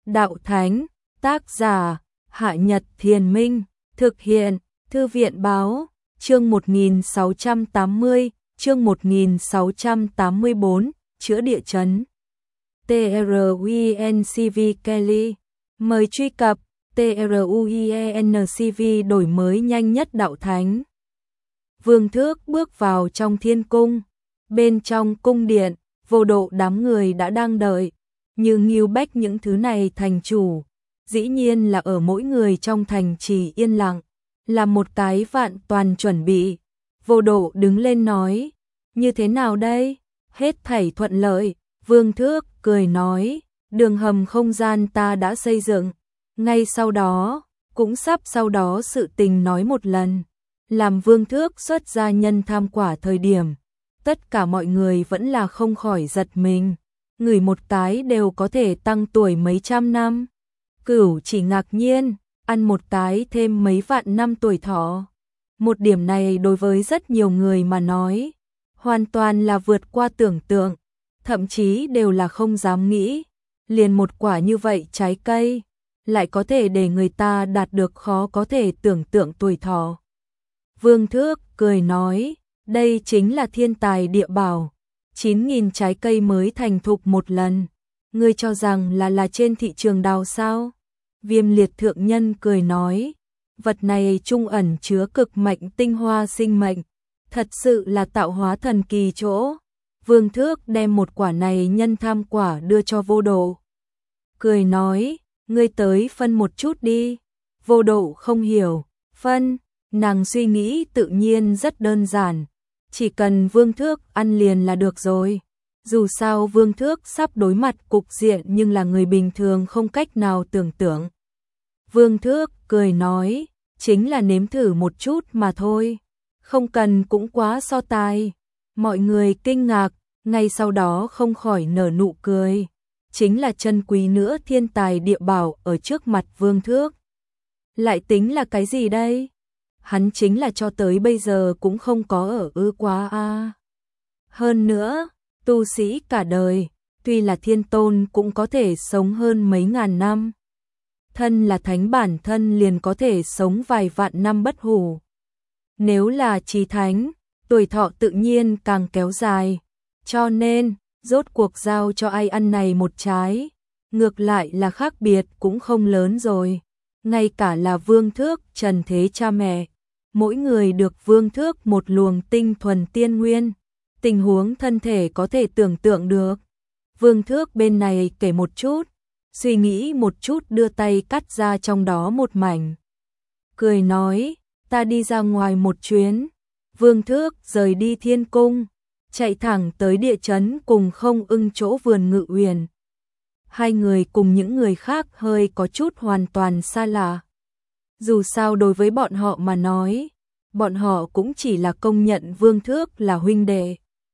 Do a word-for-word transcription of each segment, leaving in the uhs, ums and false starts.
đạo thánh, tác giả, Hạ Nhật Thiền Minh, thực hiện, Thư viện Báo, chương một nghìn sáu trăm tám mươi, chương một nghìn sáu trăm tám mươi bốn, chữa địa chấn. TRUENCV Kelly, mời truy cập TRUENCV đổi mới nhanh nhất đạo thánh. Vương Thước bước vào trong thiên cung, bên trong cung điện, vô độ đám người đã đang đợi, như nghiêu bách những thứ này thành chủ, dĩ nhiên là ở mỗi người trong thành trì yên lặng, là một cái vạn toàn chuẩn bị. Vô độ đứng lên nói, như thế nào đây? Hết thảy thuận lợi. Vương Thước cười nói, đường hầm không gian ta đã xây dựng, ngay sau đó, cũng sắp sau đó sự tình nói một lần. Làm Vương Thước xuất ra nhân tham quả thời điểm, tất cả mọi người vẫn là không khỏi giật mình, ngửi một cái đều có thể tăng tuổi mấy trăm năm. Cửu chỉ ngạc nhiên, ăn một cái thêm mấy vạn năm tuổi thọ. Một điểm này đối với rất nhiều người mà nói, hoàn toàn là vượt qua tưởng tượng, thậm chí đều là không dám nghĩ. Liền một quả như vậy trái cây, lại có thể để người ta đạt được khó có thể tưởng tượng tuổi thọ. Vương Thước cười nói, đây chính là thiên tài địa bảo, chín nghìn trái cây mới thành thục một lần. Ngươi cho rằng là là trên thị trường đào sao? Viêm liệt thượng nhân cười nói, vật này trung ẩn chứa cực mạnh tinh hoa sinh mệnh, thật sự là tạo hóa thần kỳ chỗ. Vương Thước đem một quả này nhân tham quả đưa cho Vô Độ. Cười nói, ngươi tới phân một chút đi. Vô Độ không hiểu, phân, nàng suy nghĩ tự nhiên rất đơn giản, chỉ cần Vương Thước ăn liền là được rồi. Dù sao Vương Thước sắp đối mặt cục diện nhưng là người bình thường không cách nào tưởng tượng. Vương Thước cười nói, chính là nếm thử một chút mà thôi, không cần cũng quá so tài. Mọi người kinh ngạc, ngay sau đó không khỏi nở nụ cười. Chính là chân quý nữa thiên tài địa bảo ở trước mặt Vương Thước. Lại tính là cái gì đây? Hắn chính là cho tới bây giờ cũng không có ở ư quá a. À. Hơn nữa, tu sĩ cả đời, tuy là thiên tôn cũng có thể sống hơn mấy ngàn năm. Thân là thánh bản thân liền có thể sống vài vạn năm bất hủ. Nếu là chí thánh, tuổi thọ tự nhiên càng kéo dài. Cho nên, rốt cuộc giao cho ai ăn này một trái, ngược lại là khác biệt cũng không lớn rồi. Ngay cả là Vương Thước, trần thế cha mẹ, mỗi người được Vương Thước một luồng tinh thuần tiên nguyên, tình huống thân thể có thể tưởng tượng được. Vương Thước bên này kể một chút, suy nghĩ một chút đưa tay cắt ra trong đó một mảnh. Cười nói, ta đi ra ngoài một chuyến. Vương Thước rời đi thiên cung, chạy thẳng tới địa chấn cùng Không Ưng chỗ vườn Ngự Uyển. Hai người cùng những người khác hơi có chút hoàn toàn xa lạ. Dù sao đối với bọn họ mà nói, bọn họ cũng chỉ là công nhận Vương Thước là huynh đệ.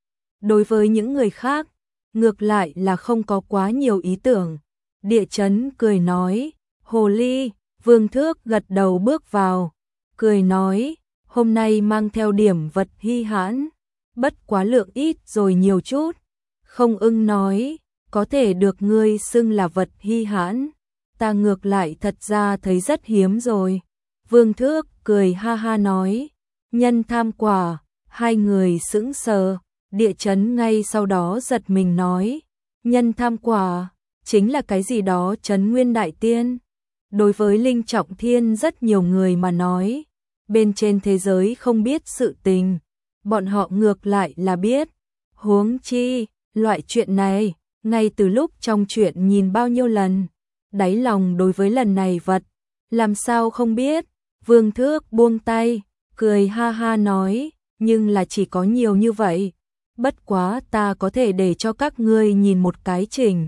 Đối với những người khác, ngược lại là không có quá nhiều ý tưởng. Địa chấn cười nói, hồ ly. Vương Thước gật đầu bước vào, cười nói, hôm nay mang theo điểm vật hy hãn, bất quá lượng ít rồi nhiều chút. Không Ưng nói, có thể được ngươi xưng là vật hy hãn, ta ngược lại thật ra thấy rất hiếm rồi. Vương Thước cười ha ha nói, nhân tham quả. Hai người sững sờ. Địa chấn ngay sau đó giật mình nói, nhân tham quả chính là cái gì đó trấn nguyên đại tiên. Đối với Linh Trọng Thiên rất nhiều người mà nói, bên trên thế giới không biết sự tình, bọn họ ngược lại là biết. Huống chi, loại chuyện này, ngay từ lúc trong chuyện nhìn bao nhiêu lần, đáy lòng đối với lần này vật, làm sao không biết. Vương Thước buông tay, cười ha ha nói, nhưng là chỉ có nhiều như vậy. Bất quá ta có thể để cho các ngươi nhìn một cái trình.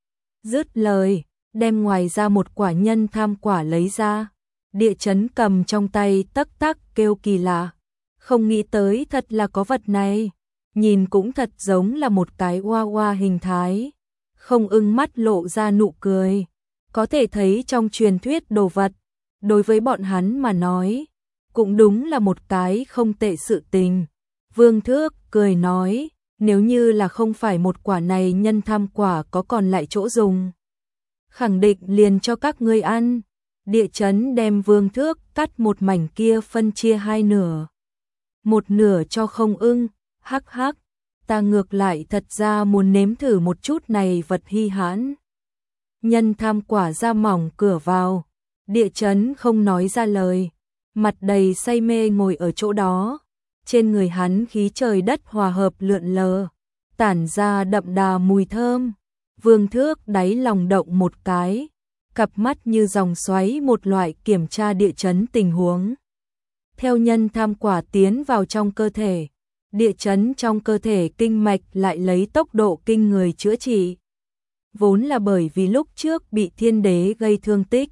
Dứt lời, đem ngoài ra một quả nhân tham quả lấy ra. Địa chấn cầm trong tay tắc tắc kêu kỳ lạ. Không nghĩ tới thật là có vật này. Nhìn cũng thật giống là một cái hoa hoa hình thái. Không Ưng mắt lộ ra nụ cười. Có thể thấy trong truyền thuyết đồ vật, đối với bọn hắn mà nói, cũng đúng là một cái không tệ sự tình. Vương Thước cười nói, nếu như là không phải một quả này nhân tham quả có còn lại chỗ dùng. khẳng định liền cho các ngươi ăn. Địa chấn đem Vương Thước cắt một mảnh kia phân chia hai nửa. Một nửa cho Không Ưng, hắc hắc, ta ngược lại thật ra muốn nếm thử một chút này vật hi hãn. Nhân tham quả ra mỏng cửa vào, địa chấn không nói ra lời, mặt đầy say mê ngồi ở chỗ đó. Trên người hắn khí trời đất hòa hợp lượn lờ, tản ra đậm đà mùi thơm. Vương Thước đáy lòng động một cái, cặp mắt như dòng xoáy một loại kiểm tra địa chấn tình huống. Theo nhân tham quả tiến vào trong cơ thể, địa chấn trong cơ thể kinh mạch lại lấy tốc độ kinh người chữa trị. Vốn là bởi vì lúc trước bị thiên đế gây thương tích,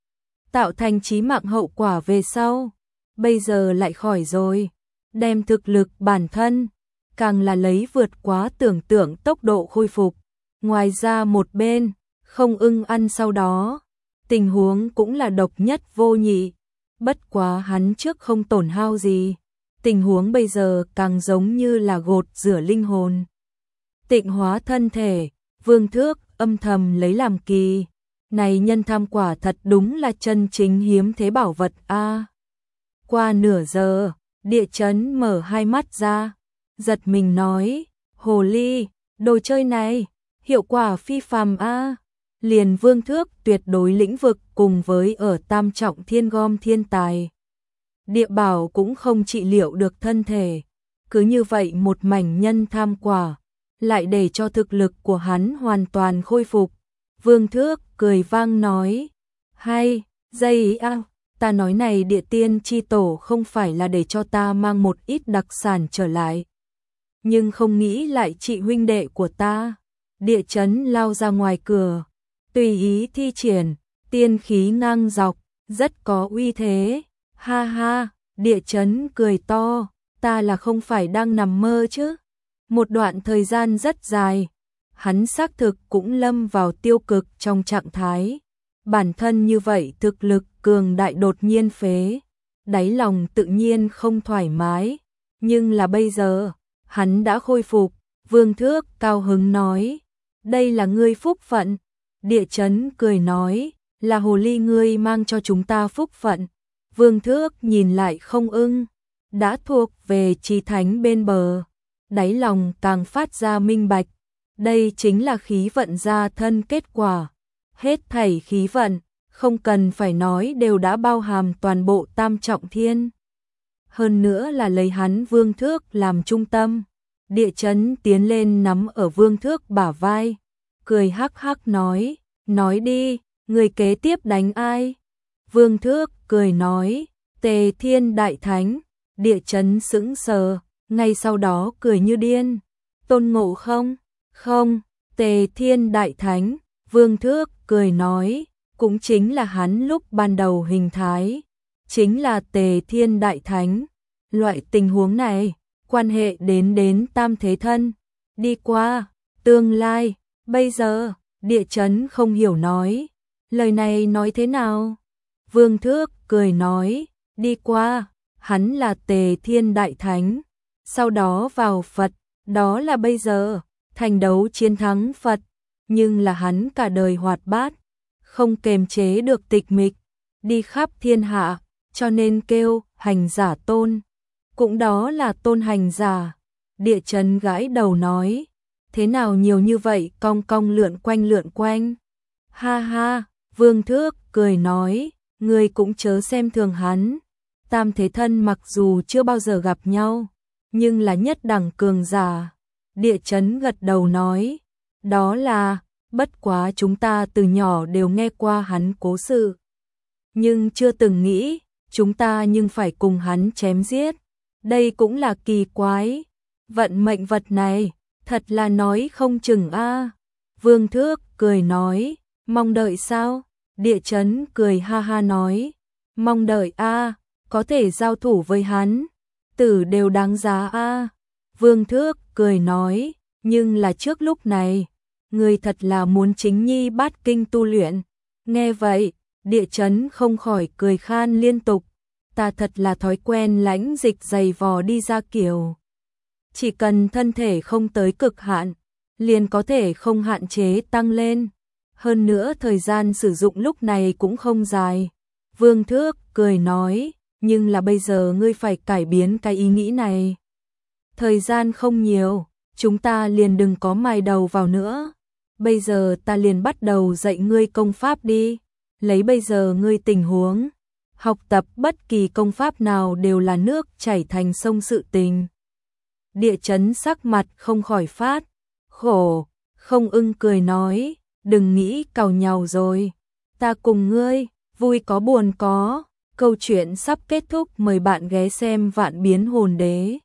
tạo thành chí mạng hậu quả về sau, bây giờ lại khỏi rồi, đem thực lực bản thân, càng là lấy vượt quá tưởng tượng tốc độ khôi phục. Ngoài ra một bên, Không Ưng ăn sau đó, tình huống cũng là độc nhất vô nhị, bất quá hắn trước không tổn hao gì, tình huống bây giờ càng giống như là gột rửa linh hồn, tịnh hóa thân thể. Vương Thước âm thầm lấy làm kỳ, này nhân tham quả thật đúng là chân chính hiếm thế bảo vật a. Qua nửa giờ, địa chấn mở hai mắt ra, giật mình nói, hồ ly, đồ chơi này, hiệu quả phi phàm a. Liền Vương Thước tuyệt đối lĩnh vực cùng với ở tam trọng thiên gom thiên tài. Địa bảo cũng không trị liệu được thân thể, cứ như vậy một mảnh nhân tham quả, lại để cho thực lực của hắn hoàn toàn khôi phục. Vương Thước cười vang nói, hay, dây ý a, ta nói này địa tiên chi tổ không phải là để cho ta mang một ít đặc sản trở lại, nhưng không nghĩ lại trị huynh đệ của ta. Địa chấn lao ra ngoài cửa, tùy ý thi triển, tiên khí ngang dọc, rất có uy thế. Ha ha, địa chấn cười to, ta là không phải đang nằm mơ chứ. Một đoạn thời gian rất dài, hắn xác thực cũng lâm vào tiêu cực trong trạng thái. Bản thân như vậy thực lực cường đại đột nhiên phế, đáy lòng tự nhiên không thoải mái. Nhưng là bây giờ, hắn đã khôi phục. Vương Thước cao hứng nói, đây là ngươi phúc phận. Địa chấn cười nói, là hồ ly ngươi mang cho chúng ta phúc phận. Vương Thước nhìn lại Không Ưng, đã thuộc về chí thánh bên bờ, đáy lòng càng phát ra minh bạch, đây chính là khí vận gia thân kết quả. Hết thảy khí vận, không cần phải nói đều đã bao hàm toàn bộ tam trọng thiên. Hơn nữa là lấy hắn Vương Thước làm trung tâm. Địa chấn tiến lên nắm ở Vương Thước bả vai, cười hắc hắc nói, nói đi, người kế tiếp đánh ai? Vương Thước cười nói, Tề Thiên Đại Thánh. Địa chấn sững sờ, ngay sau đó cười như điên, Tôn Ngộ Không? Không, Tề Thiên Đại Thánh. Vương Thước cười nói, cũng chính là hắn lúc ban đầu hình thái, chính là Tề Thiên Đại Thánh. Loại tình huống này, quan hệ đến đến tam thế thân, đi qua, tương lai, bây giờ. Địa chấn không hiểu nói, lời này nói thế nào? Vương Thước cười nói, đi qua, hắn là Tề Thiên Đại Thánh, sau đó vào Phật, đó là bây giờ, thành đấu chiến thắng Phật, nhưng là hắn cả đời hoạt bát, không kềm chế được tịch mịch, đi khắp thiên hạ, cho nên kêu hành giả tôn, cũng đó là tôn hành giả. Địa chấn gãi đầu nói, thế nào nhiều như vậy cong cong lượn quanh lượn quanh. Ha ha, Vương Thước cười nói, ngươi cũng chớ xem thường hắn. Tam thế thân mặc dù chưa bao giờ gặp nhau, nhưng là nhất đẳng cường giả. Địa chấn gật đầu nói, đó là, bất quá chúng ta từ nhỏ đều nghe qua hắn cố sự, nhưng chưa từng nghĩ, chúng ta nhưng phải cùng hắn chém giết. Đây cũng là kỳ quái, vận mệnh vật này, thật là nói không chừng a. Vương Thước cười nói, mong đợi sao? Địa chấn cười ha ha nói, mong đợi a, có thể giao thủ với hắn, tử đều đáng giá a. Vương Thước cười nói, nhưng là trước lúc này, người thật là muốn chính nhi bát kinh tu luyện. Nghe vậy, địa chấn không khỏi cười khan liên tục, ta thật là thói quen lãnh dịch dày vò đi ra kiểu. Chỉ cần thân thể không tới cực hạn, liền có thể không hạn chế tăng lên. hơn nữa thời gian sử dụng lúc này cũng không dài. Vương Thước cười nói, nhưng là bây giờ ngươi phải cải biến cái ý nghĩ này. Thời gian không nhiều, chúng ta liền đừng có mài đầu vào nữa. Bây giờ ta liền bắt đầu dạy ngươi công pháp đi. Lấy bây giờ ngươi tình huống, học tập bất kỳ công pháp nào đều là nước chảy thành sông sự tình. Địa chấn sắc mặt không khỏi phát khổ, Không Ưng cười nói, đừng nghĩ càu nhàu rồi, ta cùng ngươi, vui có buồn có. Câu chuyện sắp kết thúc, mời bạn ghé xem Vạn Biến Hồn Đế.